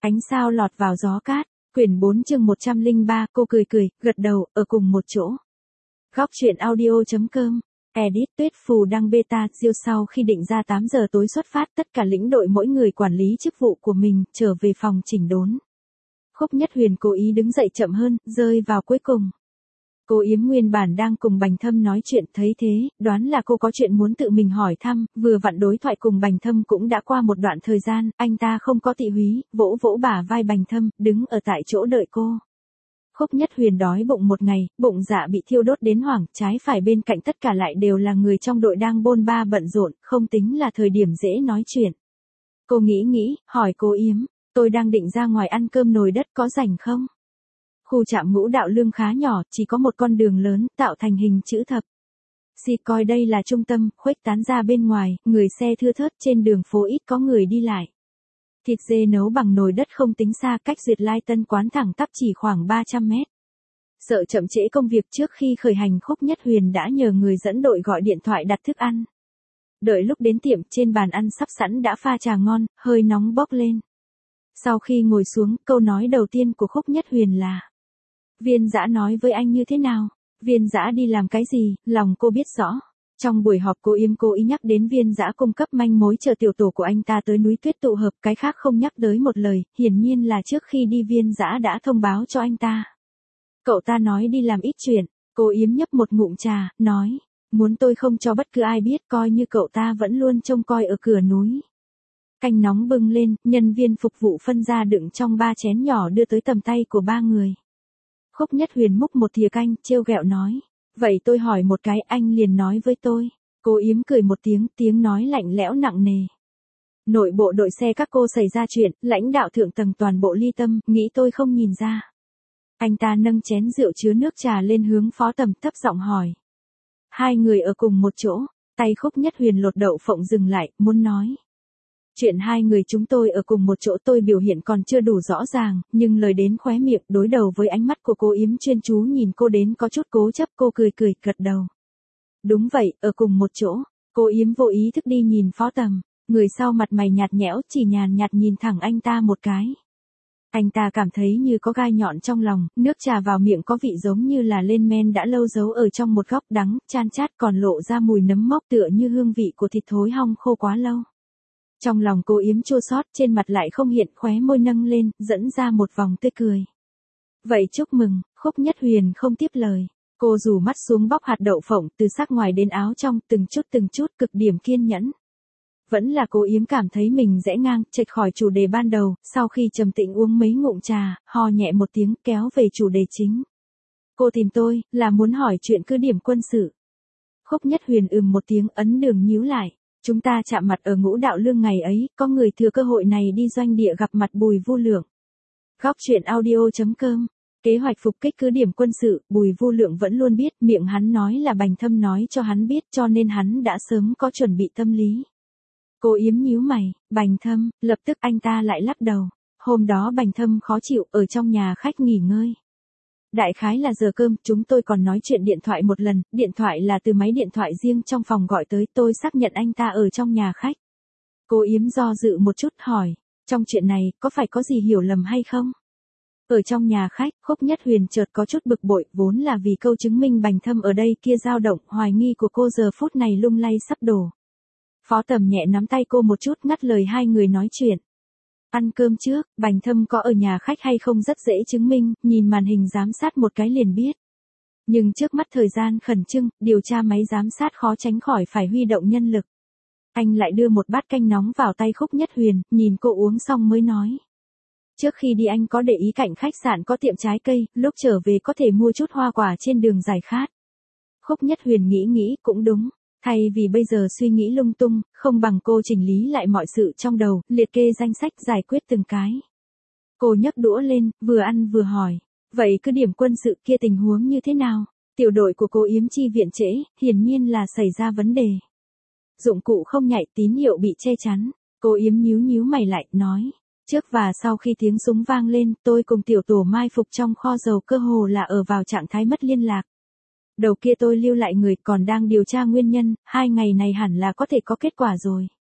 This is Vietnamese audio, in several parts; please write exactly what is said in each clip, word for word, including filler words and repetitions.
Ánh sao lọt vào gió cát, quyển bốn chương một trăm lẻ ba, cô cười cười, gật đầu, ở cùng một chỗ. Góc truyện audio.com, edit Tuyết Phù đăng beta, diêu sau khi định ra tám giờ tối xuất phát tất cả lĩnh đội mỗi người quản lý chức vụ của mình, trở về phòng chỉnh đốn. Khúc Nhất Huyền cố ý đứng dậy chậm hơn, rơi vào cuối cùng. Cô Yếm nguyên bản đang cùng Bành Thâm nói chuyện, thấy thế, đoán là cô có chuyện muốn tự mình hỏi thăm, vừa vặn đối thoại cùng Bành Thâm cũng đã qua một đoạn thời gian, anh ta không có tị húy, vỗ vỗ bả vai Bành Thâm, đứng ở tại chỗ đợi cô. Khúc Nhất Huyền đói bụng một ngày, bụng dạ bị thiêu đốt đến hoảng, trái phải bên cạnh tất cả lại đều là người trong đội đang bôn ba bận rộn, không tính là thời điểm dễ nói chuyện. Cô nghĩ nghĩ, hỏi cô Yếm, tôi đang định ra ngoài ăn cơm nồi đất, có rảnh không? Khu trạm Ngũ Đạo Lương khá nhỏ, chỉ có một con đường lớn, tạo thành hình chữ thập. Si coi đây là trung tâm, khuếch tán ra bên ngoài, người xe thưa thớt, trên đường phố ít có người đi lại. Thịt dê nấu bằng nồi đất không tính xa, cách Duyệt Lai Tân quán thẳng tắp chỉ khoảng ba trăm mét. Sợ chậm trễ công việc, trước khi khởi hành Khúc Nhất Huyền đã nhờ người dẫn đội gọi điện thoại đặt thức ăn. Đợi lúc đến tiệm, trên bàn ăn sắp sẵn đã pha trà ngon, hơi nóng bốc lên. Sau khi ngồi xuống, câu nói đầu tiên của Khúc Nhất Huyền là: Viên Dã nói với anh như thế nào? Viên Dã đi làm cái gì? Lòng cô biết rõ. Trong buổi họp cô Yếm cố ý nhắc đến Viên Dã cung cấp manh mối chờ tiểu tổ của anh ta tới núi Tuyết tụ hợp, cái khác không nhắc tới một lời, hiển nhiên là trước khi đi Viên Dã đã thông báo cho anh ta. Cậu ta nói đi làm ít chuyện, cô Yếm nhấp một ngụm trà, nói, muốn tôi không cho bất cứ ai biết, coi như cậu ta vẫn luôn trông coi ở cửa núi. Canh nóng bưng lên, nhân viên phục vụ phân ra đựng trong ba chén nhỏ đưa tới tầm tay của ba người. Khúc Nhất Huyền múc một thìa canh, trêu ghẹo nói, vậy tôi hỏi một cái, anh liền nói với tôi. Cô Yếm cười một tiếng, tiếng nói lạnh lẽo nặng nề. Nội bộ đội xe các cô xảy ra chuyện, lãnh đạo thượng tầng toàn bộ ly tâm, nghĩ tôi không nhìn ra. Anh ta nâng chén rượu chứa nước trà lên hướng Phó Tầm, thấp giọng hỏi. Hai người ở cùng một chỗ, tay Khúc Nhất Huyền lột đậu phộng dừng lại, muốn nói. Chuyện hai người chúng tôi ở cùng một chỗ tôi biểu hiện còn chưa đủ rõ ràng, nhưng lời đến khóe miệng, đối đầu với ánh mắt của cô Yếm chuyên chú nhìn cô đến có chút cố chấp, cô cười cười, gật đầu. Đúng vậy, ở cùng một chỗ. Cô Yếm vô ý thức đi nhìn Phó Tầm, người sau mặt mày nhạt nhẽo, chỉ nhàn nhạt nhìn thẳng anh ta một cái. Anh ta cảm thấy như có gai nhọn trong lòng, nước trà vào miệng có vị giống như là lên men đã lâu giấu ở trong một góc, đắng, chan chát, còn lộ ra mùi nấm mốc tựa như hương vị của thịt thối hong khô quá lâu. Trong lòng cô Yếm chua xót, trên mặt lại không hiện, khóe môi nâng lên, dẫn ra một vòng tươi cười. Vậy chúc mừng. Khúc Nhất Huyền không tiếp lời. Cô rủ mắt xuống bóc hạt đậu phộng, từ sắc ngoài đến áo trong, từng chút từng chút, cực điểm kiên nhẫn. Vẫn là cô Yếm cảm thấy mình rẽ ngang, chệch khỏi chủ đề ban đầu, sau khi trầm tĩnh uống mấy ngụm trà, ho nhẹ một tiếng, kéo về chủ đề chính. Cô tìm tôi, là muốn hỏi chuyện cứ điểm quân sự. Khúc Nhất Huyền ừm một tiếng, ấn đường nhíu lại. Chúng ta chạm mặt ở Ngũ Đạo Lương ngày ấy, có người thừa cơ hội này đi doanh địa gặp mặt Bùi Vu Lượng. Góc truyện audio.com, kế hoạch phục kích cứ điểm quân sự, Bùi Vu Lượng vẫn luôn biết, miệng hắn nói là Bành Thâm nói cho hắn biết, cho nên hắn đã sớm có chuẩn bị tâm lý. Cô Yếm nhíu mày, Bành Thâm, lập tức anh ta lại lắc đầu. Hôm đó Bành Thâm khó chịu, ở trong nhà khách nghỉ ngơi. Đại khái là giờ cơm, chúng tôi còn nói chuyện điện thoại một lần, điện thoại là từ máy điện thoại riêng trong phòng gọi tới, tôi xác nhận anh ta ở trong nhà khách. Cô Yếm do dự một chút, hỏi, trong chuyện này, có phải có gì hiểu lầm hay không? Ở trong nhà khách, Khúc Nhất Huyền chợt có chút bực bội, vốn là vì câu chứng minh Bành Thâm ở đây kia dao động, hoài nghi của cô giờ phút này lung lay sắp đổ. Phó Tầm nhẹ nắm tay cô một chút, ngắt lời hai người nói chuyện. Ăn cơm trước, Bành Thâm có ở nhà khách hay không rất dễ chứng minh, nhìn màn hình giám sát một cái liền biết. Nhưng trước mắt thời gian khẩn trương, điều tra máy giám sát khó tránh khỏi phải huy động nhân lực. Anh lại đưa một bát canh nóng vào tay Khúc Nhất Huyền, nhìn cô uống xong mới nói. Trước khi đi anh có để ý cạnh khách sạn có tiệm trái cây, lúc trở về có thể mua chút hoa quả trên đường giải khát. Khúc Nhất Huyền nghĩ nghĩ, cũng đúng. Thay vì bây giờ suy nghĩ lung tung, không bằng cô chỉnh lý lại mọi sự trong đầu, liệt kê danh sách giải quyết từng cái. Cô nhấc đũa lên, vừa ăn vừa hỏi, vậy cứ điểm quân sự kia tình huống như thế nào? Tiểu đội của cô Yếm chi viện trễ, hiển nhiên là xảy ra vấn đề. Dụng cụ không nhạy, tín hiệu bị che chắn. Cô Yếm nhíu nhíu mày lại, nói, trước và sau khi tiếng súng vang lên, tôi cùng tiểu tổ mai phục trong kho dầu cơ hồ là ở vào trạng thái mất liên lạc. Đầu kia tôi lưu lại người còn đang điều tra nguyên nhân, hai ngày này hẳn là có thể có kết quả rồi.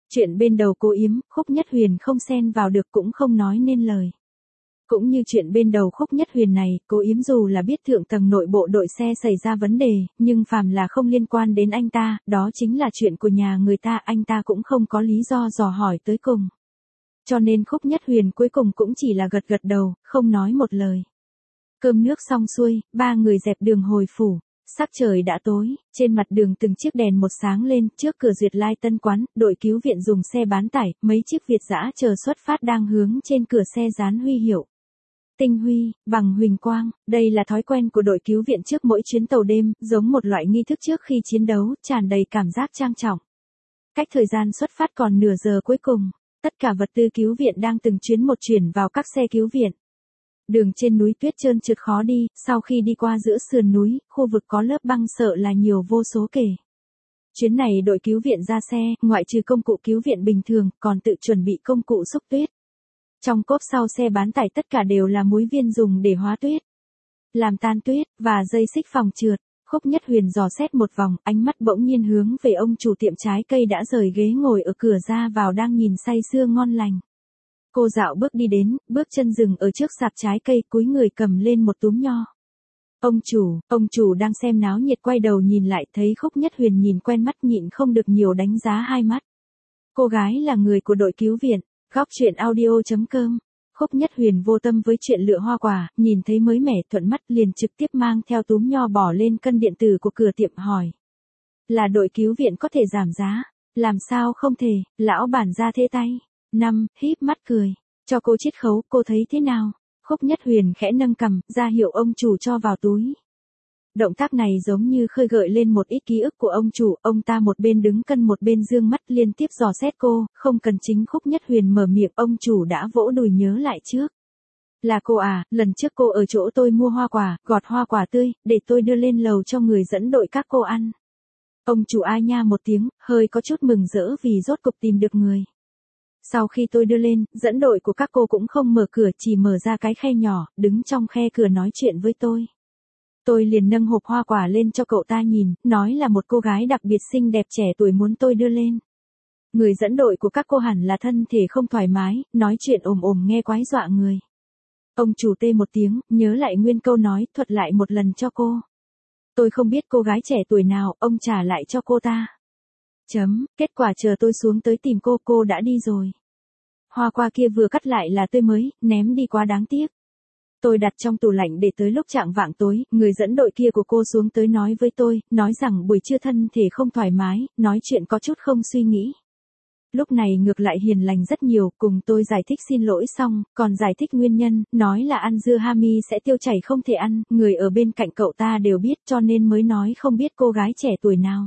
Chuyện bên đầu cô Yếm, Khúc Nhất Huyền không xen vào được cũng không nói nên lời. Cũng như chuyện bên đầu Khúc Nhất Huyền này, cô Yếm dù là biết thượng tầng nội bộ đội xe xảy ra vấn đề, nhưng phàm là không liên quan đến anh ta, đó chính là chuyện của nhà người ta, anh ta cũng không có lý do dò hỏi tới cùng. Cho nên Khúc Nhất Huyền cuối cùng cũng chỉ là gật gật đầu, không nói một lời. Cơm nước xong xuôi, ba người dẹp đường hồi phủ. Sắc trời đã tối, trên mặt đường từng chiếc đèn một sáng lên, trước cửa Duyệt Lai Tân Quán, đội cứu viện dùng xe bán tải, mấy chiếc Việt dã chờ xuất phát đang hướng trên cửa xe dán huy hiệu. Tinh huy, bằng huỳnh quang, đây là thói quen của đội cứu viện trước mỗi chuyến tàu đêm, giống một loại nghi thức trước khi chiến đấu, tràn đầy cảm giác trang trọng. Cách thời gian xuất phát còn nửa giờ cuối cùng, tất cả vật tư cứu viện đang từng chuyến một chuyển vào các xe cứu viện. Đường trên núi tuyết trơn trượt khó đi, sau khi đi qua giữa sườn núi, khu vực có lớp băng sợ là nhiều vô số kể. Chuyến này đội cứu viện ra xe, ngoại trừ công cụ cứu viện bình thường, còn tự chuẩn bị công cụ xúc tuyết. Trong cốp sau xe bán tải tất cả đều là muối viên dùng để hóa tuyết, làm tan tuyết, và dây xích phòng trượt. Khúc Nhất Huyền dò xét một vòng, ánh mắt bỗng nhiên hướng về ông chủ tiệm trái cây đã rời ghế ngồi ở cửa ra vào đang nhìn say sưa ngon lành. Cô dạo bước đi đến, bước chân dừng ở trước sạp trái cây, cúi người cầm lên một túm nho. Ông chủ, ông chủ đang xem náo nhiệt quay đầu nhìn lại, thấy Khúc Nhất Huyền nhìn quen mắt, nhịn không được nhiều đánh giá hai mắt. Cô gái là người của đội cứu viện. Góc truyện audio chấm com. Khúc Nhất Huyền vô tâm với chuyện lựa hoa quả, nhìn thấy mới mẻ thuận mắt liền trực tiếp mang theo túm nho bỏ lên cân điện tử của cửa tiệm hỏi. Là đội cứu viện có thể giảm giá, làm sao không thể, lão bản ra thế tay. Năm, híp mắt cười, cho cô chiết khấu, cô thấy thế nào? Khúc Nhất Huyền khẽ nâng cằm, ra hiệu ông chủ cho vào túi. Động tác này giống như khơi gợi lên một ít ký ức của ông chủ, ông ta một bên đứng cân một bên dương mắt liên tiếp dò xét cô, không cần chính Khúc Nhất Huyền mở miệng, ông chủ đã vỗ đùi nhớ lại trước. Là cô à, lần trước cô ở chỗ tôi mua hoa quả, gọt hoa quả tươi, để tôi đưa lên lầu cho người dẫn đội các cô ăn. Ông chủ ai nha một tiếng, hơi có chút mừng rỡ vì rốt cục tìm được người. Sau khi tôi đưa lên, dẫn đội của các cô cũng không mở cửa, chỉ mở ra cái khe nhỏ, đứng trong khe cửa nói chuyện với tôi. Tôi liền nâng hộp hoa quả lên cho cậu ta nhìn, nói là một cô gái đặc biệt xinh đẹp trẻ tuổi muốn tôi đưa lên. Người dẫn đội của các cô hẳn là thân thể không thoải mái, nói chuyện ồm ồm nghe quái dọa người. Ông chủ tê một tiếng, nhớ lại nguyên câu nói, thuật lại một lần cho cô. Tôi không biết cô gái trẻ tuổi nào, ông trả lại cho cô ta. Chấm, kết quả chờ tôi xuống tới tìm cô, cô đã đi rồi. Hoa quả kia vừa cắt lại là tươi mới, ném đi quá đáng tiếc. Tôi đặt trong tủ lạnh để tới lúc chạng vạng tối, người dẫn đội kia của cô xuống tới nói với tôi, nói rằng buổi trưa thân thể không thoải mái, nói chuyện có chút không suy nghĩ. Lúc này ngược lại hiền lành rất nhiều, cùng tôi giải thích xin lỗi xong, còn giải thích nguyên nhân, nói là ăn dưa hami sẽ tiêu chảy không thể ăn, người ở bên cạnh cậu ta đều biết cho nên mới nói không biết cô gái trẻ tuổi nào.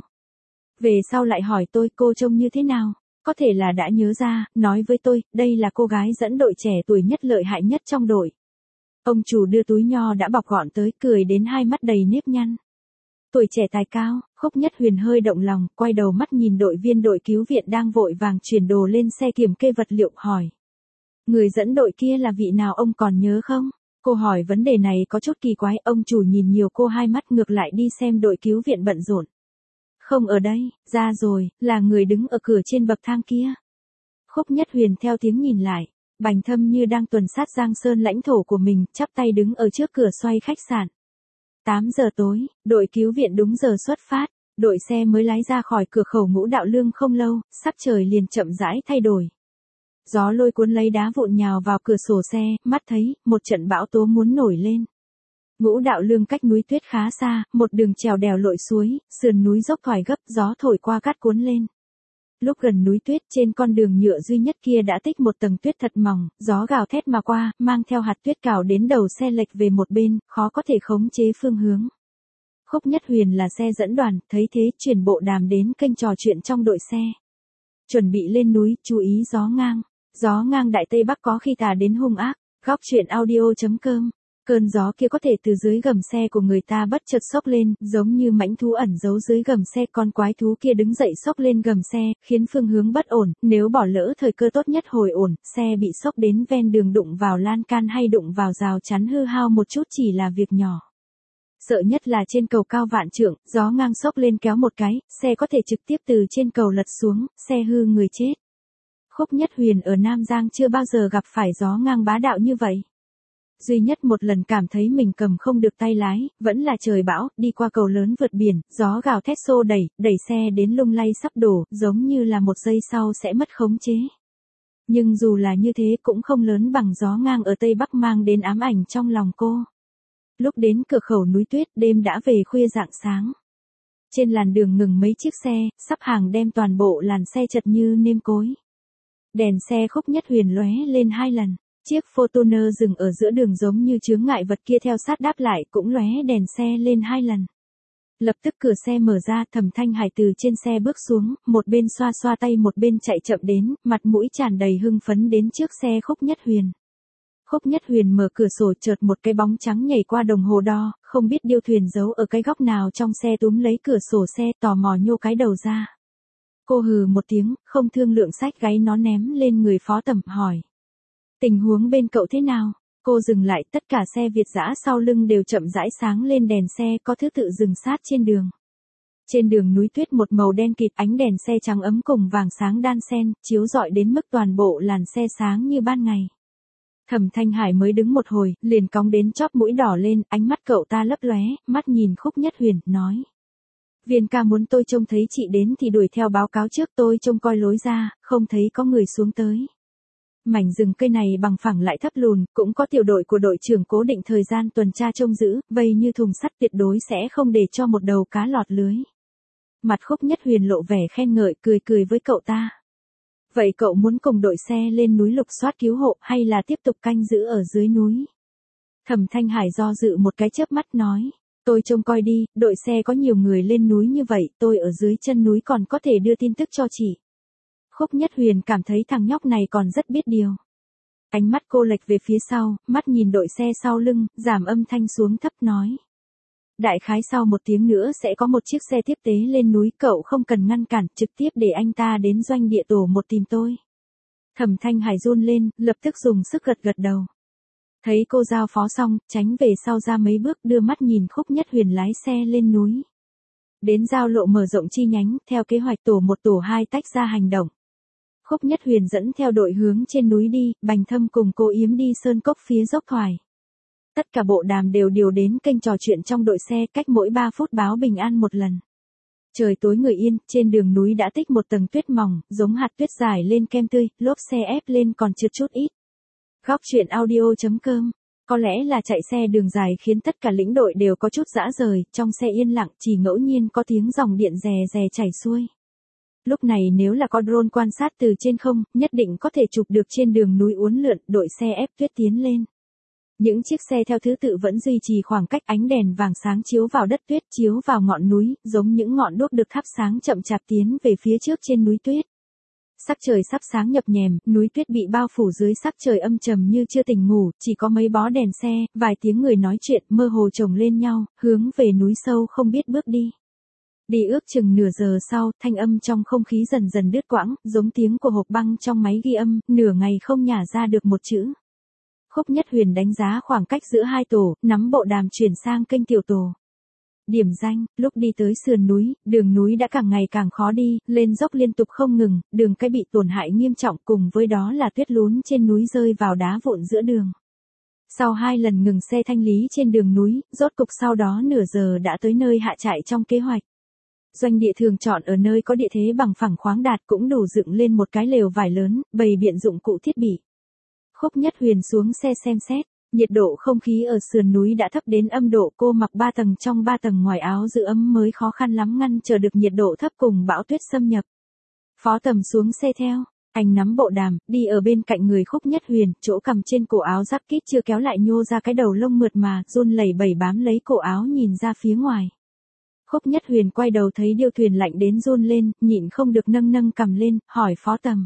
Về sau lại hỏi tôi cô trông như thế nào, có thể là đã nhớ ra, nói với tôi, đây là cô gái dẫn đội trẻ tuổi nhất lợi hại nhất trong đội. Ông chủ đưa túi nho đã bọc gọn tới, cười đến hai mắt đầy nếp nhăn. Tuổi trẻ tài cao, Khúc Nhất Huyền hơi động lòng, quay đầu mắt nhìn đội viên đội cứu viện đang vội vàng chuyển đồ lên xe kiểm kê vật liệu, hỏi. Người dẫn đội kia là vị nào ông còn nhớ không? Cô hỏi vấn đề này có chút kỳ quái, ông chủ nhìn nhiều cô hai mắt ngược lại đi xem đội cứu viện bận rộn. Không ở đây, ra rồi, là người đứng ở cửa trên bậc thang kia. Khúc Nhất Huyền theo tiếng nhìn lại. Bành Thâm như đang tuần sát Giang Sơn lãnh thổ của mình, chắp tay đứng ở trước cửa xoay khách sạn. tám giờ tối, đội cứu viện đúng giờ xuất phát, đội xe mới lái ra khỏi cửa khẩu Ngũ Đạo Lương không lâu, sắc trời liền chậm rãi thay đổi. Gió lôi cuốn lấy đá vụn nhào vào cửa sổ xe, mắt thấy, một trận bão tố muốn nổi lên. Ngũ Đạo Lương cách núi tuyết khá xa, một đường trèo đèo lội suối, sườn núi dốc thoải gấp, gió thổi qua cát cuốn lên. Lúc gần núi tuyết, trên con đường nhựa duy nhất kia đã tích một tầng tuyết thật mỏng, gió gào thét mà qua, mang theo hạt tuyết cào đến đầu xe lệch về một bên, khó có thể khống chế phương hướng. Khúc Nhất Huyền là xe dẫn đoàn, thấy thế chuyển bộ đàm đến kênh trò chuyện trong đội xe. Chuẩn bị lên núi, chú ý gió ngang. Gió ngang Đại Tây Bắc có khi tà đến hung ác. Góc truyện audio chấm com. Cơn gió kia có thể từ dưới gầm xe của người ta bất chợt xốc lên, giống như mãnh thú ẩn giấu dưới gầm xe, con quái thú kia đứng dậy xốc lên gầm xe, khiến phương hướng bất ổn, nếu bỏ lỡ thời cơ tốt nhất hồi ổn, xe bị xốc đến ven đường đụng vào lan can hay đụng vào rào chắn hư hao một chút chỉ là việc nhỏ. Sợ nhất là trên cầu cao vạn trượng, gió ngang xốc lên kéo một cái, xe có thể trực tiếp từ trên cầu lật xuống, xe hư người chết. Khúc Nhất Huyền ở Nam Giang chưa bao giờ gặp phải gió ngang bá đạo như vậy. Duy nhất một lần cảm thấy mình cầm không được tay lái, vẫn là trời bão, đi qua cầu lớn vượt biển, gió gào thét xô đẩy, đẩy xe đến lung lay sắp đổ, giống như là một giây sau sẽ mất khống chế. Nhưng dù là như thế cũng không lớn bằng gió ngang ở Tây Bắc mang đến ám ảnh trong lòng cô. Lúc đến cửa khẩu núi tuyết, đêm đã về khuya rạng sáng. Trên làn đường ngừng mấy chiếc xe, sắp hàng đem toàn bộ làn xe chật như nêm cối. Đèn xe Khúc Nhất Huyền lóe lên hai lần. Chiếc Fortuner dừng ở giữa đường giống như chướng ngại vật kia theo sát đáp lại cũng lóe đèn xe lên hai lần. Lập tức cửa xe mở ra, Thẩm Thanh Hải từ trên xe bước xuống, một bên xoa xoa tay một bên chạy chậm đến, mặt mũi tràn đầy hưng phấn đến trước xe Khúc Nhất Huyền. Khúc Nhất Huyền mở cửa sổ, chợt một cái bóng trắng nhảy qua đồng hồ đo, không biết điêu thuyền giấu ở cái góc nào trong xe túm lấy cửa sổ xe, tò mò nhô cái đầu ra. Cô hừ một tiếng, không thương lượng xách gáy nó ném lên người Phó Tầm, hỏi. Tình huống bên cậu thế nào? Cô dừng lại, tất cả xe Việt dã sau lưng đều chậm rãi sáng lên đèn xe, có thứ tự dừng sát trên đường. Trên đường núi tuyết một màu đen kịt, ánh đèn xe trắng ấm cùng vàng sáng đan xen, chiếu rọi đến mức toàn bộ làn xe sáng như ban ngày. Thẩm Thanh Hải mới đứng một hồi, liền cong đến chóp mũi đỏ lên, ánh mắt cậu ta lấp lóe, mắt nhìn Khúc Nhất Huyền, nói. Viên ca muốn tôi trông thấy chị đến thì đuổi theo báo cáo trước, tôi trông coi lối ra, không thấy có người xuống tới. Mảnh rừng cây này bằng phẳng lại thấp lùn, cũng có tiểu đội của đội trưởng cố định thời gian tuần tra trông giữ, vây như thùng sắt, tuyệt đối sẽ không để cho một đầu cá lọt lưới. Mặt Khúc Nhất Huyền lộ vẻ khen ngợi, cười cười với cậu ta. Vậy cậu muốn cùng đội xe lên núi lục soát cứu hộ hay là tiếp tục canh giữ ở dưới núi? Thẩm Thanh Hải do dự một cái chớp mắt nói. Tôi trông coi đi, đội xe có nhiều người lên núi như vậy, tôi ở dưới chân núi còn có thể đưa tin tức cho chị. Khúc Nhất Huyền cảm thấy thằng nhóc này còn rất biết điều. Ánh mắt cô lệch về phía sau, mắt nhìn đội xe sau lưng, giảm âm thanh xuống thấp nói. Đại khái sau một tiếng nữa sẽ có một chiếc xe tiếp tế lên núi, cậu không cần ngăn cản, trực tiếp để anh ta đến doanh địa tổ một tìm tôi. Thẩm Thanh Hải run lên, lập tức dùng sức gật gật đầu. Thấy cô giao phó xong, tránh về sau ra mấy bước, đưa mắt nhìn Khúc Nhất Huyền lái xe lên núi. Đến giao lộ mở rộng chi nhánh, theo kế hoạch tổ một tổ hai tách ra hành động. Khúc Nhất Huyền dẫn theo đội hướng trên núi đi, Bành Thâm cùng cô Yếm đi sơn cốc phía dốc thoải. Tất cả bộ đàm đều điều đến kênh trò chuyện trong đội xe, cách mỗi ba phút báo bình an một lần. Trời tối người yên, trên đường núi đã tích một tầng tuyết mỏng, giống hạt tuyết dài lên kem tươi, lốp xe ép lên còn trượt chút ít. Góc truyện audio chấm com. Có lẽ là chạy xe đường dài khiến tất cả lĩnh đội đều có chút dã rời, trong xe yên lặng, chỉ ngẫu nhiên có tiếng dòng điện rè rè chảy xuôi. Lúc này nếu là có drone quan sát từ trên không, nhất định có thể chụp được trên đường núi uốn lượn, đội xe ép tuyết tiến lên. Những chiếc xe theo thứ tự vẫn duy trì khoảng cách, ánh đèn vàng sáng chiếu vào đất tuyết, chiếu vào ngọn núi, giống những ngọn đuốc được thắp sáng chậm chạp tiến về phía trước trên núi tuyết. Sắc trời sắp sáng nhập nhèm, núi tuyết bị bao phủ dưới sắc trời âm trầm như chưa tỉnh ngủ, chỉ có mấy bó đèn xe, vài tiếng người nói chuyện mơ hồ chồng lên nhau, hướng về núi sâu không biết bước đi. Đi ước chừng nửa giờ sau, thanh âm trong không khí dần dần đứt quãng, giống tiếng của hộp băng trong máy ghi âm, nửa ngày không nhả ra được một chữ. Khúc Nhất Huyền đánh giá khoảng cách giữa hai tổ, nắm bộ đàm chuyển sang kênh tiểu tổ. Điểm danh, lúc đi tới sườn núi, đường núi đã càng ngày càng khó đi, lên dốc liên tục không ngừng, đường cái bị tổn hại nghiêm trọng, cùng với đó là tuyết lún trên núi rơi vào đá vụn giữa đường. Sau hai lần ngừng xe thanh lý trên đường núi, rốt cục sau đó nửa giờ đã tới nơi hạ trại trong kế hoạch. Doanh địa thường chọn ở nơi có địa thế bằng phẳng khoáng đạt, cũng đủ dựng lên một cái lều vải lớn, bày biện dụng cụ thiết bị. Khúc Nhất Huyền xuống xe xem xét, nhiệt độ không khí ở sườn núi đã thấp đến âm độ, cô mặc ba tầng trong ba tầng ngoài, áo giữ ấm mới khó khăn lắm ngăn trở được nhiệt độ thấp cùng bão tuyết xâm nhập. Phó Tầm xuống xe theo, anh nắm bộ đàm, đi ở bên cạnh người Khúc Nhất Huyền, chỗ cầm trên cổ áo giáp kít chưa kéo lại nhô ra cái đầu lông mượt mà, run lẩy bẩy bám lấy cổ áo nhìn ra phía ngoài. Khúc Nhất Huyền quay đầu thấy điêu thuyền lạnh đến run lên, nhịn không được nâng nâng cầm lên, hỏi Phó Tầm.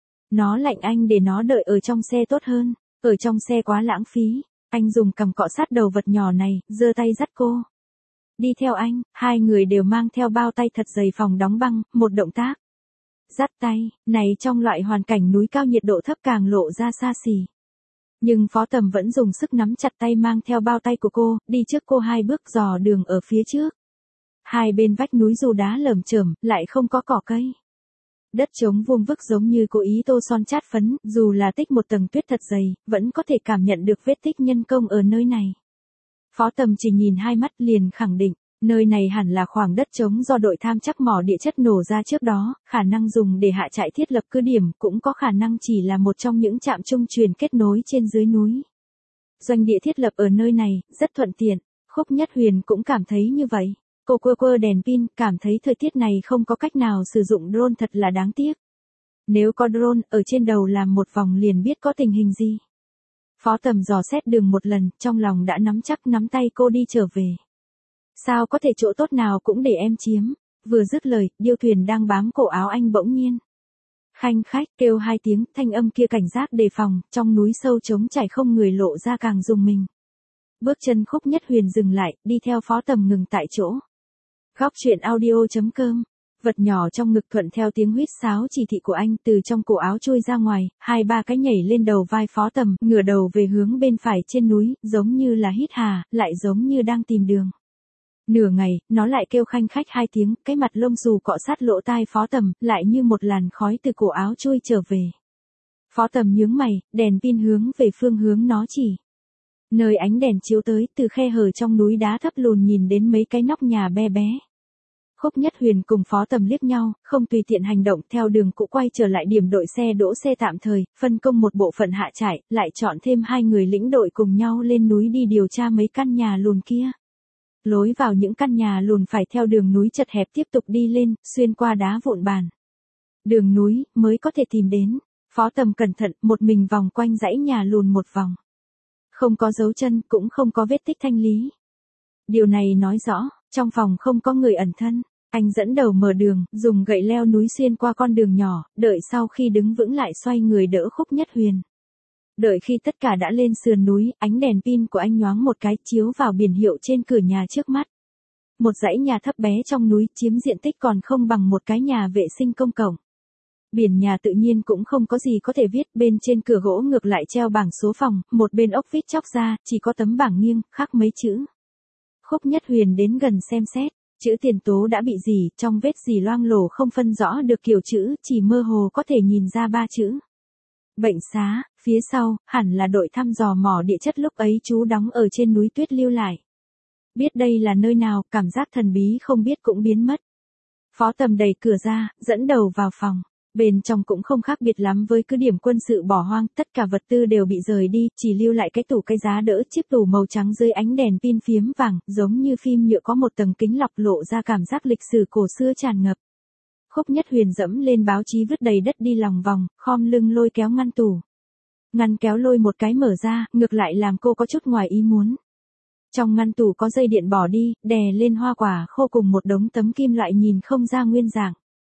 Nó lạnh, anh để nó đợi ở trong xe tốt hơn, ở trong xe quá lãng phí. Anh dùng cằm cọ sát đầu vật nhỏ này, giơ tay dắt cô. Đi theo anh, hai người đều mang theo bao tay thật dày phòng đóng băng, một động tác. Dắt tay, này trong loại hoàn cảnh núi cao nhiệt độ thấp càng lộ ra xa xỉ. Nhưng Phó Tầm vẫn dùng sức nắm chặt tay mang theo bao tay của cô, đi trước cô hai bước dò đường ở phía trước. Hai bên vách núi dù đá lởm chởm, lại không có cỏ cây. Đất trống vuông vức giống như cố ý tô son chát phấn, dù là tích một tầng tuyết thật dày, vẫn có thể cảm nhận được vết tích nhân công ở nơi này. Phó Tầm chỉ nhìn hai mắt liền khẳng định, nơi này hẳn là khoảng đất trống do đội tham trắc mỏ địa chất nổ ra trước đó, khả năng dùng để hạ trại thiết lập cứ điểm, cũng có khả năng chỉ là một trong những trạm trung truyền kết nối trên dưới núi. Doanh địa thiết lập ở nơi này, rất thuận tiện, Khúc Nhất Huyền cũng cảm thấy như vậy. Cô quơ quơ đèn pin, cảm thấy thời tiết này không có cách nào sử dụng drone thật là đáng tiếc. Nếu có drone, ở trên đầu làm một vòng liền biết có tình hình gì. Phó Tầm dò xét đường một lần, trong lòng đã nắm chắc nắm tay cô đi trở về. Sao có thể chỗ tốt nào cũng để em chiếm, vừa dứt lời, điêu thuyền đang bám cổ áo anh bỗng nhiên. Khanh khách kêu hai tiếng, thanh âm kia cảnh giác đề phòng, trong núi sâu trống trải không người lộ ra càng rùng mình. Bước chân Khúc Nhất Huyền dừng lại, đi theo Phó Tầm ngừng tại chỗ. Góc truyện audio chấm com. Vật nhỏ trong ngực thuận theo tiếng huýt sáo chỉ thị của anh từ trong cổ áo trôi ra ngoài, hai ba cái nhảy lên đầu vai Phó Tầm, ngửa đầu về hướng bên phải trên núi, giống như là hít hà, lại giống như đang tìm đường. Nửa ngày, nó lại kêu khanh khách hai tiếng, cái mặt lông xù cọ sát lỗ tai Phó Tầm, lại như một làn khói từ cổ áo trôi trở về. Phó Tầm nhướng mày, đèn pin hướng về phương hướng nó chỉ. Nơi ánh đèn chiếu tới, từ khe hở trong núi đá thấp lùn nhìn đến mấy cái nóc nhà be bé. Khúc Nhất Huyền cùng Phó Tầm liếc nhau, không tùy tiện hành động, theo đường cũ quay trở lại điểm đội xe đỗ xe tạm thời, phân công một bộ phận hạ trại, lại chọn thêm hai người lĩnh đội cùng nhau lên núi đi điều tra mấy căn nhà lùn kia. Lối vào những căn nhà lùn phải theo đường núi chật hẹp tiếp tục đi lên, xuyên qua đá vụn bàn. Đường núi, mới có thể tìm đến. Phó Tầm cẩn thận, một mình vòng quanh dãy nhà lùn một vòng. Không có dấu chân, cũng không có vết tích thanh lý. Điều này nói rõ, trong phòng không có người ẩn thân. Anh dẫn đầu mở đường, dùng gậy leo núi xuyên qua con đường nhỏ, đợi sau khi đứng vững lại xoay người đỡ Khúc Nhất Huyền. Đợi khi tất cả đã lên sườn núi, ánh đèn pin của anh nhoáng một cái chiếu vào biển hiệu trên cửa nhà trước mắt. Một dãy nhà thấp bé trong núi chiếm diện tích còn không bằng một cái nhà vệ sinh công cộng. Biển nhà tự nhiên cũng không có gì có thể viết, bên trên cửa gỗ ngược lại treo bảng số phòng, một bên ốc vít chóc ra, chỉ có tấm bảng nghiêng, khắc mấy chữ. Khúc Nhất Huyền đến gần xem xét, chữ tiền tố đã bị rỉ, trong vết rỉ loang lổ không phân rõ được kiểu chữ, chỉ mơ hồ có thể nhìn ra ba chữ. Bệnh xá, phía sau, hẳn là đội thăm dò mỏ địa chất lúc ấy chú đóng ở trên núi tuyết lưu lại. Biết đây là nơi nào, cảm giác thần bí không biết cũng biến mất. Phó Tầm đẩy cửa ra, dẫn đầu vào phòng. Bên trong cũng không khác biệt lắm với cứ điểm quân sự bỏ hoang, tất cả vật tư đều bị rời đi, chỉ lưu lại cái tủ cái giá đỡ, chiếc tủ màu trắng dưới ánh đèn pin phiếm vàng, giống như phim nhựa có một tầng kính lọc lộ ra cảm giác lịch sử cổ xưa tràn ngập. Khúc Nhất Huyền dẫm lên báo chí vứt đầy đất đi lòng vòng, khom lưng lôi kéo ngăn tủ. Ngăn kéo lôi một cái mở ra, ngược lại làm cô có chút ngoài ý muốn. Trong ngăn tủ có dây điện bỏ đi, đè lên hoa quả khô cùng một đống tấm kim loại nhìn không ra nguyên dạng.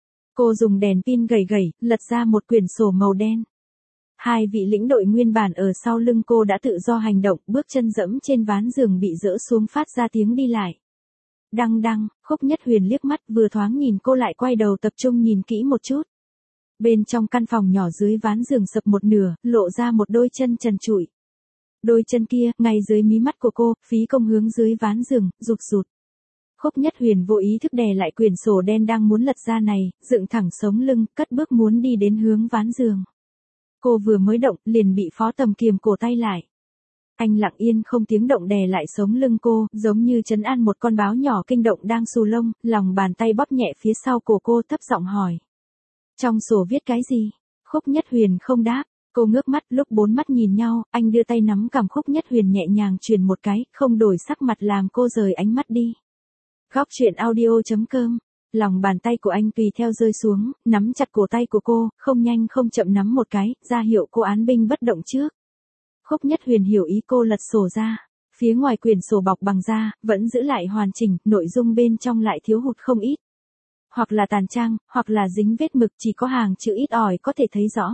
Cô dùng đèn pin gầy gầy, lật ra một quyển sổ màu đen. Hai vị lĩnh đội nguyên bản ở sau lưng cô đã tự do hành động, bước chân dẫm trên ván giường bị dỡ xuống phát ra tiếng đi lại. Đăng đăng, Khúc Nhất Huyền liếc mắt vừa thoáng nhìn cô lại quay đầu tập trung nhìn kỹ một chút. Bên trong căn phòng nhỏ dưới ván giường sập một nửa, lộ ra một đôi chân trần trụi. Đôi chân kia, ngay dưới mí mắt của cô, phí công hướng dưới ván giường, rụt rụt. Khúc Nhất Huyền vô ý thức đè lại quyển sổ đen đang muốn lật ra này, dựng thẳng sống lưng, cất bước muốn đi đến hướng ván giường. Cô vừa mới động, liền bị Phó Tầm kiềm cổ tay lại. Anh lặng yên không tiếng động đè lại sống lưng cô, giống như trấn an một con báo nhỏ kinh động đang xù lông, lòng bàn tay bóp nhẹ phía sau cổ cô thấp giọng hỏi. Trong sổ viết cái gì? Khúc Nhất Huyền không đáp, cô ngước mắt, lúc bốn mắt nhìn nhau, anh đưa tay nắm cằm Khúc Nhất Huyền nhẹ nhàng chuyền một cái, không đổi sắc mặt làm cô rời ánh mắt đi. Góc truyện audio chấm com. Lòng bàn tay của anh tùy theo rơi xuống, nắm chặt cổ tay của cô, không nhanh không chậm nắm một cái, ra hiệu cô án binh bất động trước. Khúc Nhất Huyền hiểu ý cô lật sổ ra. Phía ngoài quyển sổ bọc bằng da, vẫn giữ lại hoàn chỉnh, nội dung bên trong lại thiếu hụt không ít. Hoặc là tàn trang, hoặc là dính vết mực, chỉ có hàng chữ ít ỏi có thể thấy rõ.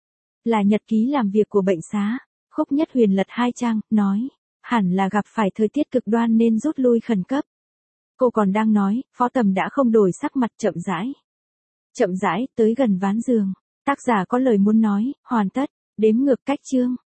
Là nhật ký làm việc của bệnh xá. Khúc Nhất Huyền lật hai trang, nói, hẳn là gặp phải thời tiết cực đoan nên rút lui khẩn cấp. Cô còn đang nói, Phó Tầm đã không đổi sắc mặt, chậm rãi. Chậm rãi, tới gần ván giường. Tác giả có lời muốn nói, hoàn tất, đếm ngược cách chương.